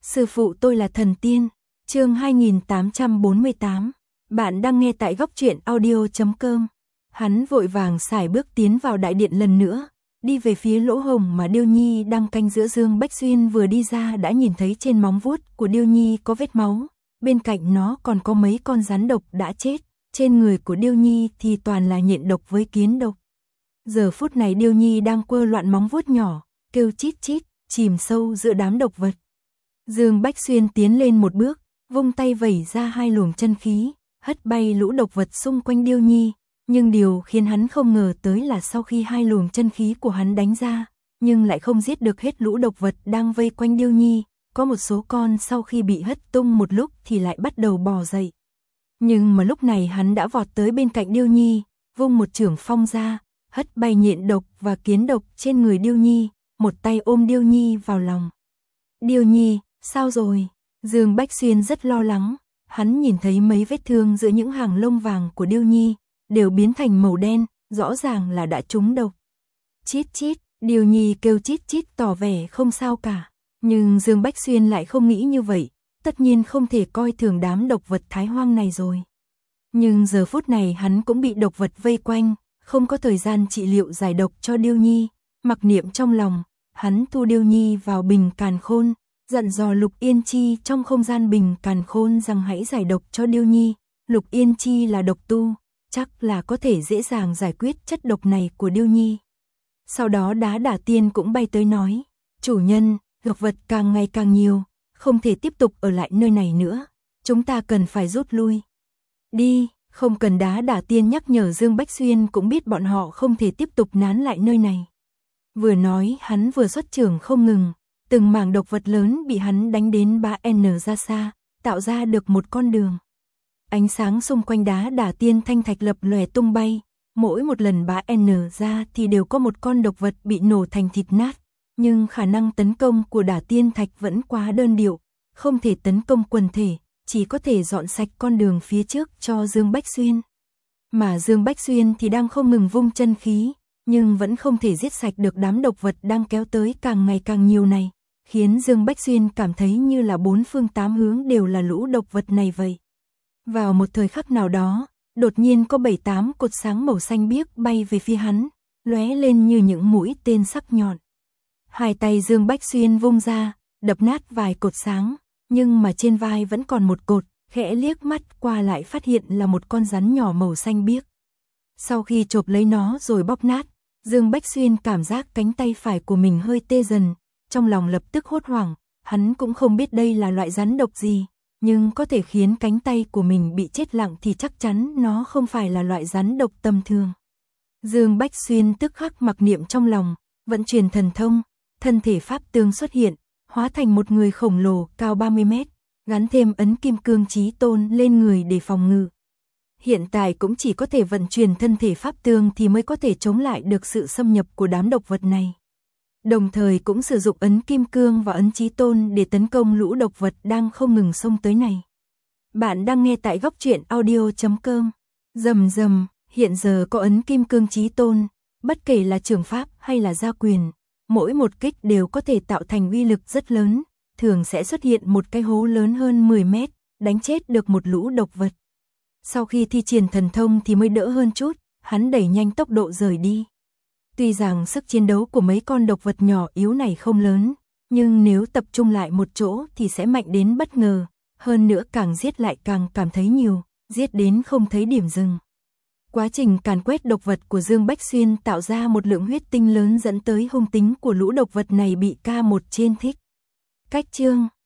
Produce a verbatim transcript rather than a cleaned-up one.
Sư phụ tôi là thần tiên. Chương hai nghìn tám trăm bốn mươi tám. Bạn đang nghe tại góc truyện audio chấm com. Hắn vội vàng sải bước tiến vào đại điện lần nữa, đi về phía lỗ hổng mà Điêu Nhi đang canh giữa. Dương Bách Xuyên vừa đi ra đã nhìn thấy trên móng vuốt của Điêu Nhi có vết máu, bên cạnh nó còn có mấy con rắn độc đã chết, trên người của Điêu Nhi thì toàn là nhện độc với kiến độc. Giờ phút này Điêu Nhi đang quơ loạn móng vuốt nhỏ, kêu chít chít, chìm sâu giữa đám độc vật. Dương Bách Xuyên tiến lên một bước, vung tay vẩy ra hai luồng chân khí, hất bay lũ độc vật xung quanh Điêu Nhi. Nhưng điều khiến hắn không ngờ tới là sau khi hai luồng chân khí của hắn đánh ra, nhưng lại không giết được hết lũ độc vật đang vây quanh Điêu Nhi. Có một số con sau khi bị hất tung một lúc thì lại bắt đầu bò dậy. Nhưng mà lúc này hắn đã vọt tới bên cạnh Điêu Nhi, vung một chưởng phong ra, hất bay nhện độc và kiến độc trên người Điêu Nhi, một tay ôm Điêu Nhi vào lòng. Điêu Nhi, sao rồi? Dương Bách Xuyên rất lo lắng, hắn nhìn thấy mấy vết thương giữa những hàng lông vàng của Điêu Nhi, đều biến thành màu đen, rõ ràng là đã trúng độc. Chít chít, Điêu Nhi kêu chít chít tỏ vẻ không sao cả. Nhưng Dương Bách Xuyên lại không nghĩ như vậy, tất nhiên không thể coi thường đám độc vật thái hoang này rồi. Nhưng giờ phút này hắn cũng bị độc vật vây quanh, không có thời gian trị liệu giải độc cho Điêu Nhi. Mặc niệm trong lòng, hắn thu Điêu Nhi vào bình càn khôn, dặn dò Lục Yên Chi trong không gian bình càn khôn rằng hãy giải độc cho Điêu Nhi. Lục Yên Chi là độc tu, chắc là có thể dễ dàng giải quyết chất độc này của Điêu Nhi. Sau đó Đá Đả Tiên cũng bay tới nói, chủ nhân, độc vật càng ngày càng nhiều, không thể tiếp tục ở lại nơi này nữa, chúng ta cần phải rút lui. Đi, không cần. Đá Đả Tiên nhắc nhở. Dương Bách Xuyên cũng biết bọn họ không thể tiếp tục nán lại nơi này. Vừa nói hắn vừa xuất chưởng không ngừng, từng mảng độc vật lớn bị hắn đánh đến ba n ra xa, tạo ra được một con đường. Ánh sáng xung quanh Đá Đả Tiên thanh thạch lập lòe tung bay, mỗi một lần ba n ra thì đều có một con độc vật bị nổ thành thịt nát, nhưng khả năng tấn công của Đả Tiên thạch vẫn quá đơn điệu, không thể tấn công quần thể, chỉ có thể dọn sạch con đường phía trước cho Dương Bách Xuyên. Mà Dương Bách Xuyên thì đang không ngừng vung chân khí, nhưng vẫn không thể giết sạch được đám độc vật đang kéo tới càng ngày càng nhiều này, khiến Dương Bách Xuyên cảm thấy như là bốn phương tám hướng đều là lũ độc vật này vậy. Vào một thời khắc nào đó, đột nhiên có bảy tám cột sáng màu xanh biếc bay về phía hắn, lóe lên như những mũi tên sắc nhọn. Hai tay Dương Bách Xuyên vung ra, đập nát vài cột sáng, nhưng mà trên vai vẫn còn một cột, khẽ liếc mắt qua lại phát hiện là một con rắn nhỏ màu xanh biếc. Sau khi chộp lấy nó rồi bóp nát, Dương Bách Xuyên cảm giác cánh tay phải của mình hơi tê dần, trong lòng lập tức hốt hoảng, hắn cũng không biết đây là loại rắn độc gì, nhưng có thể khiến cánh tay của mình bị chết lặng thì chắc chắn nó không phải là loại rắn độc tầm thường. Dương Bách Xuyên tức khắc mặc niệm trong lòng, vận chuyển thần thông, thân thể pháp tương xuất hiện, hóa thành một người khổng lồ cao ba mươi mét, gắn thêm ấn kim cương chí tôn lên người để phòng ngự. Hiện tại cũng chỉ có thể vận chuyển thân thể pháp tương thì mới có thể chống lại được sự xâm nhập của đám độc vật này. Đồng thời cũng sử dụng ấn kim cương và ấn chí tôn để tấn công lũ độc vật đang không ngừng xông tới này. Bạn đang nghe tại góc truyện audio chấm com. Rầm rầm, hiện giờ có ấn kim cương chí tôn, bất kể là trường pháp hay là gia quyền, mỗi một kích đều có thể tạo thành uy lực rất lớn, thường sẽ xuất hiện một cái hố lớn hơn mười mét, đánh chết được một lũ độc vật. Sau khi thi triển thần thông thì mới đỡ hơn chút, hắn đẩy nhanh tốc độ rời đi. Tuy rằng sức chiến đấu của mấy con độc vật nhỏ yếu này không lớn, nhưng nếu tập trung lại một chỗ thì sẽ mạnh đến bất ngờ, hơn nữa càng giết lại càng cảm thấy nhiều, giết đến không thấy điểm dừng. Quá trình càn quét độc vật của Dương Bách Xuyên tạo ra một lượng huyết tinh lớn dẫn tới hung tính của lũ độc vật này bị ca một trên thích. Cách chương